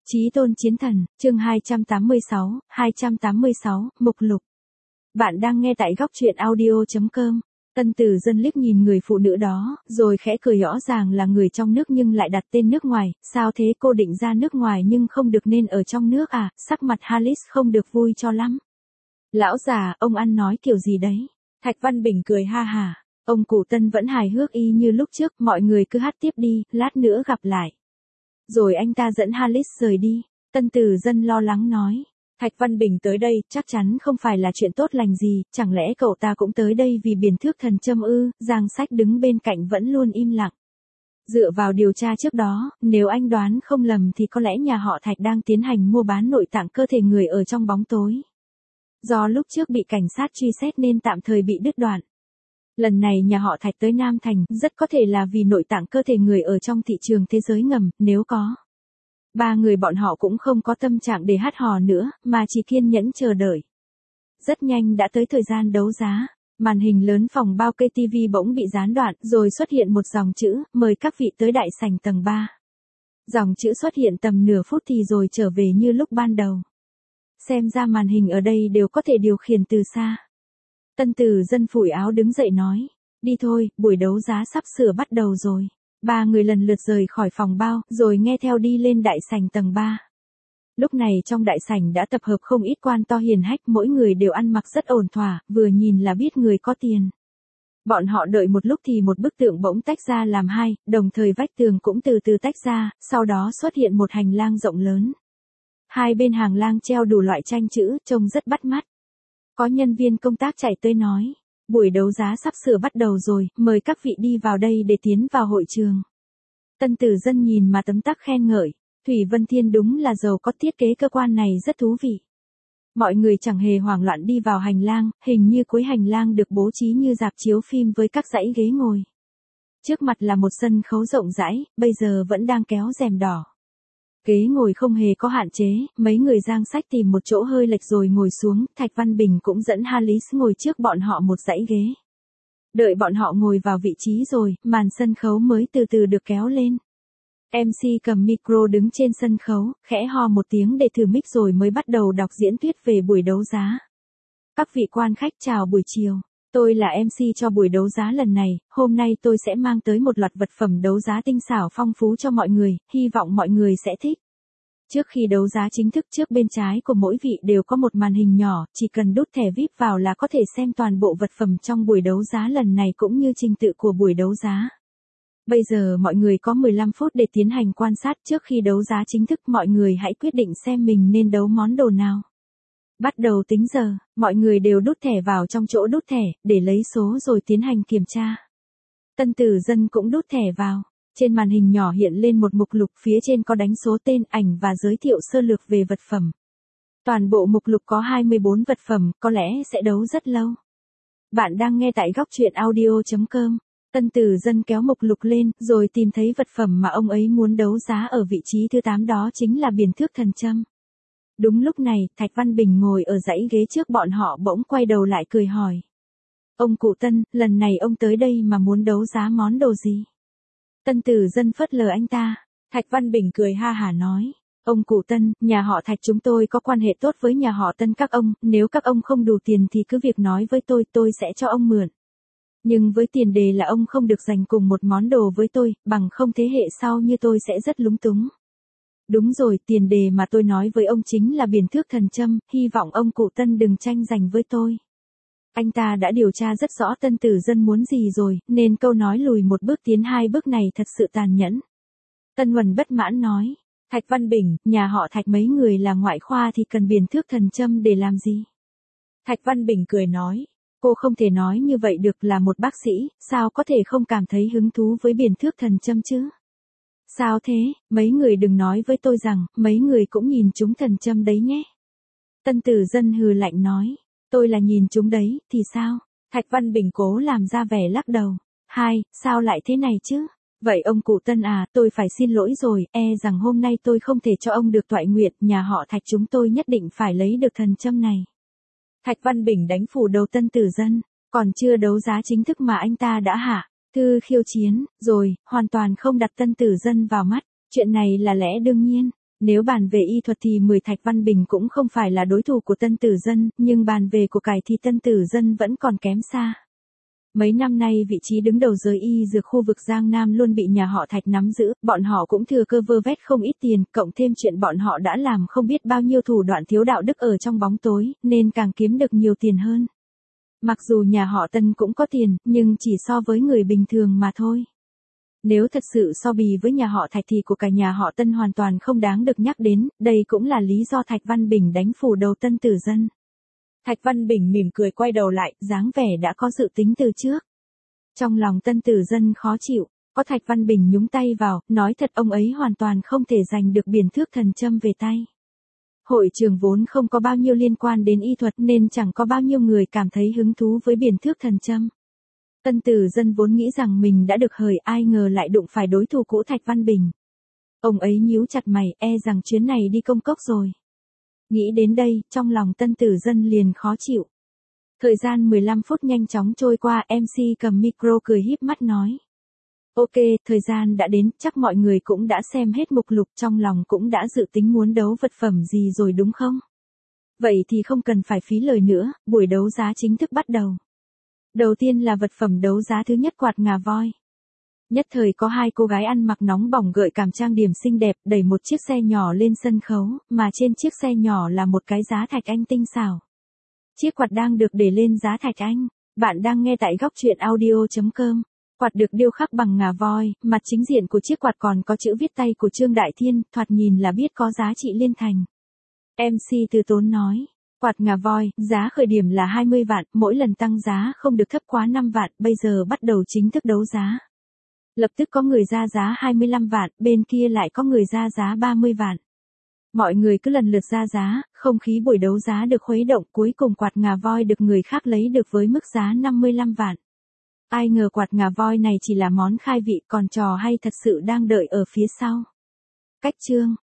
Chí tôn chiến thần, chương 286, mục lục. Bạn đang nghe tại góc truyện audio.com. Tân Tử Dân liếc nhìn người phụ nữ đó, rồi khẽ cười, rõ ràng là người trong nước nhưng lại đặt tên nước ngoài, sao thế, cô định ra nước ngoài nhưng không được nên ở trong nước à? Sắc mặt Halis không được vui cho lắm. Lão già, ông ăn nói kiểu gì đấy? Thạch Văn Bình cười ha hả. Ông cụ Tân vẫn hài hước y như lúc trước, mọi người cứ hát tiếp đi, lát nữa gặp lại. Rồi anh ta dẫn Halis rời đi. Tân Tử Dân lo lắng nói. Thạch Văn Bình tới đây, chắc chắn không phải là chuyện tốt lành gì, chẳng lẽ cậu ta cũng tới đây vì Biển Thước Thần Châm ư? Giang Sách đứng bên cạnh vẫn luôn im lặng. Dựa vào điều tra trước đó, nếu anh đoán không lầm thì có lẽ nhà họ Thạch đang tiến hành mua bán nội tạng cơ thể người ở trong bóng tối. Do lúc trước bị cảnh sát truy xét nên tạm thời bị đứt đoạn. Lần này nhà họ Thạch tới Nam Thành, rất có thể là vì nội tạng cơ thể người ở trong thị trường thế giới ngầm, nếu có. Ba người bọn họ cũng không có tâm trạng để hát hò nữa, mà chỉ kiên nhẫn chờ đợi. Rất nhanh đã tới thời gian đấu giá. Màn hình lớn phòng bao cây TV bỗng bị gián đoạn, rồi xuất hiện một dòng chữ, mời các vị tới đại sảnh tầng 3. Dòng chữ xuất hiện tầm nửa phút thì rồi trở về như lúc ban đầu. Xem ra màn hình ở đây đều có thể điều khiển từ xa. Tân Tử Dân phủi áo đứng dậy nói, đi thôi, buổi đấu giá sắp sửa bắt đầu rồi. Ba người lần lượt rời khỏi phòng bao, rồi nghe theo đi lên đại sảnh tầng 3. Lúc này trong đại sảnh đã tập hợp không ít quan to hiền hách, mỗi người đều ăn mặc rất ổn thỏa, vừa nhìn là biết người có tiền. Bọn họ đợi một lúc thì một bức tượng bỗng tách ra làm hai, đồng thời vách tường cũng từ từ tách ra, sau đó xuất hiện một hành lang rộng lớn. Hai bên hành lang treo đủ loại tranh chữ, trông rất bắt mắt. Có nhân viên công tác chạy tới nói, buổi đấu giá sắp sửa bắt đầu rồi, mời các vị đi vào đây để tiến vào hội trường. Tân Tử Dân nhìn mà tấm tắc khen ngợi, Thủy Vân Thiên đúng là giàu có, thiết kế cơ quan này rất thú vị. Mọi người chẳng hề hoảng loạn đi vào hành lang, hình như cuối hành lang được bố trí như rạp chiếu phim với các dãy ghế ngồi. Trước mặt là một sân khấu rộng rãi, bây giờ vẫn đang kéo rèm đỏ. Ghế ngồi không hề có hạn chế, mấy người Giang Sách tìm một chỗ hơi lệch rồi ngồi xuống, Thạch Văn Bình cũng dẫn Halis ngồi trước bọn họ một dãy ghế. Đợi bọn họ ngồi vào vị trí rồi, màn sân khấu mới từ từ được kéo lên. MC cầm micro đứng trên sân khấu, khẽ ho một tiếng để thử mic rồi mới bắt đầu đọc diễn thuyết về buổi đấu giá. Các vị quan khách chào buổi chiều. Tôi là MC cho buổi đấu giá lần này, hôm nay tôi sẽ mang tới một loạt vật phẩm đấu giá tinh xảo phong phú cho mọi người, hy vọng mọi người sẽ thích. Trước khi đấu giá chính thức, trước bên trái của mỗi vị đều có một màn hình nhỏ, chỉ cần đút thẻ VIP vào là có thể xem toàn bộ vật phẩm trong buổi đấu giá lần này cũng như trình tự của buổi đấu giá. Bây giờ mọi người có 15 phút để tiến hành quan sát, trước khi đấu giá chính thức mọi người hãy quyết định xem mình nên đấu món đồ nào. Bắt đầu tính giờ, mọi người đều đút thẻ vào trong chỗ đút thẻ, để lấy số rồi tiến hành kiểm tra. Tân Tử Dân cũng đút thẻ vào. Trên màn hình nhỏ hiện lên một mục lục, phía trên có đánh số tên, ảnh và giới thiệu sơ lược về vật phẩm. Toàn bộ mục lục có 24 vật phẩm, có lẽ sẽ đấu rất lâu. Bạn đang nghe tại góc truyện audio.com. Tân Tử Dân kéo mục lục lên, rồi tìm thấy vật phẩm mà ông ấy muốn đấu giá ở vị trí thứ 8, đó chính là Biển Thước Thần Châm. Đúng lúc này, Thạch Văn Bình ngồi ở dãy ghế trước bọn họ bỗng quay đầu lại cười hỏi. Ông cụ Tân, lần này ông tới đây mà muốn đấu giá món đồ gì? Tân Tử Dân phớt lờ anh ta. Thạch Văn Bình cười ha hả nói. Ông cụ Tân, nhà họ Thạch chúng tôi có quan hệ tốt với nhà họ Tân các ông, nếu các ông không đủ tiền thì cứ việc nói với tôi sẽ cho ông mượn. Nhưng với tiền đề là ông không được giành cùng một món đồ với tôi, bằng không thế hệ sau như tôi sẽ rất lúng túng. Đúng rồi, tiền đề mà tôi nói với ông chính là Biển Thước Thần Châm, hy vọng ông cụ Tân đừng tranh giành với tôi. Anh ta đã điều tra rất rõ Tân Tử Dân muốn gì rồi, nên câu nói lùi một bước tiến hai bước này thật sự tàn nhẫn. Tân Huần bất mãn nói, Thạch Văn Bình, nhà họ Thạch mấy người là ngoại khoa thì cần Biển Thước Thần Châm để làm gì? Thạch Văn Bình cười nói, cô không thể nói như vậy được, là một bác sĩ, sao có thể không cảm thấy hứng thú với Biển Thước Thần Châm chứ? Sao thế, mấy người đừng nói với tôi rằng, mấy người cũng nhìn chúng thần châm đấy nhé. Tân Tử Dân hừ lạnh nói, tôi là nhìn chúng đấy, thì sao? Thạch Văn Bình cố làm ra vẻ lắc đầu. Sao lại thế này chứ? Vậy ông cụ Tân à, tôi phải xin lỗi rồi, rằng hôm nay tôi không thể cho ông được toại nguyện, nhà họ Thạch chúng tôi nhất định phải lấy được thần châm này. Thạch Văn Bình đánh phủ đầu Tân Tử Dân, còn chưa đấu giá chính thức mà anh ta đã hạ thư khiêu chiến, rồi, hoàn toàn không đặt Tân Tử Dân vào mắt, chuyện này là lẽ đương nhiên. Nếu bàn về y thuật thì 10 Thạch Văn Bình cũng không phải là đối thủ của Tân Tử Dân, nhưng bàn về của cải thì Tân Tử Dân vẫn còn kém xa. Mấy năm nay vị trí đứng đầu giới y dược khu vực Giang Nam luôn bị nhà họ Thạch nắm giữ, bọn họ cũng thừa cơ vơ vét không ít tiền, cộng thêm chuyện bọn họ đã làm không biết bao nhiêu thủ đoạn thiếu đạo đức ở trong bóng tối, nên càng kiếm được nhiều tiền hơn. Mặc dù nhà họ Tân cũng có tiền, nhưng chỉ so với người bình thường mà thôi. Nếu thật sự so bì với nhà họ Thạch thì của cả nhà họ Tân hoàn toàn không đáng được nhắc đến, đây cũng là lý do Thạch Văn Bình đánh phủ đầu Tân Tử Dân. Thạch Văn Bình mỉm cười quay đầu lại, dáng vẻ đã có dự tính từ trước. Trong lòng Tân Tử Dân khó chịu, có Thạch Văn Bình nhúng tay vào, nói thật ông ấy hoàn toàn không thể giành được Biển Thước Thần Châm về tay. Hội trường vốn không có bao nhiêu liên quan đến y thuật nên chẳng có bao nhiêu người cảm thấy hứng thú với Biển Thước Thần Châm. Tân Tử Dân vốn nghĩ rằng mình đã được hời, ai ngờ lại đụng phải đối thủ cũ Thạch Văn Bình. Ông ấy nhíu chặt mày, e rằng chuyến này đi công cốc rồi. Nghĩ đến đây, trong lòng Tân Tử Dân liền khó chịu. Thời gian 15 phút nhanh chóng trôi qua, MC cầm micro cười híp mắt nói. Ok, thời gian đã đến, chắc mọi người cũng đã xem hết mục lục, trong lòng cũng đã dự tính muốn đấu vật phẩm gì rồi đúng không? Vậy thì không cần phải phí lời nữa, buổi đấu giá chính thức bắt đầu. Đầu tiên là vật phẩm đấu giá thứ nhất, quạt ngà voi. Nhất thời có hai cô gái ăn mặc nóng bỏng gợi cảm trang điểm xinh đẹp đẩy một chiếc xe nhỏ lên sân khấu, mà trên chiếc xe nhỏ là một cái giá thạch anh tinh xảo. Chiếc quạt đang được để lên giá thạch anh. Bạn đang nghe tại góc truyện audio.com. Quạt được điêu khắc bằng ngà voi, mặt chính diện của chiếc quạt còn có chữ viết tay của Trương Đại Thiên, thoạt nhìn là biết có giá trị liên thành. MC Từ Tốn nói. Quạt ngà voi, giá khởi điểm là 20 vạn, mỗi lần tăng giá không được thấp quá 5 vạn, bây giờ bắt đầu chính thức đấu giá. Lập tức có người ra giá 25 vạn, bên kia lại có người ra giá 30 vạn. Mọi người cứ lần lượt ra giá, không khí buổi đấu giá được khuấy động, cuối cùng quạt ngà voi được người khác lấy được với mức giá 55 vạn. Ai ngờ quạt ngà voi này chỉ là món khai vị, còn trò hay thật sự đang đợi ở phía sau. Cách chương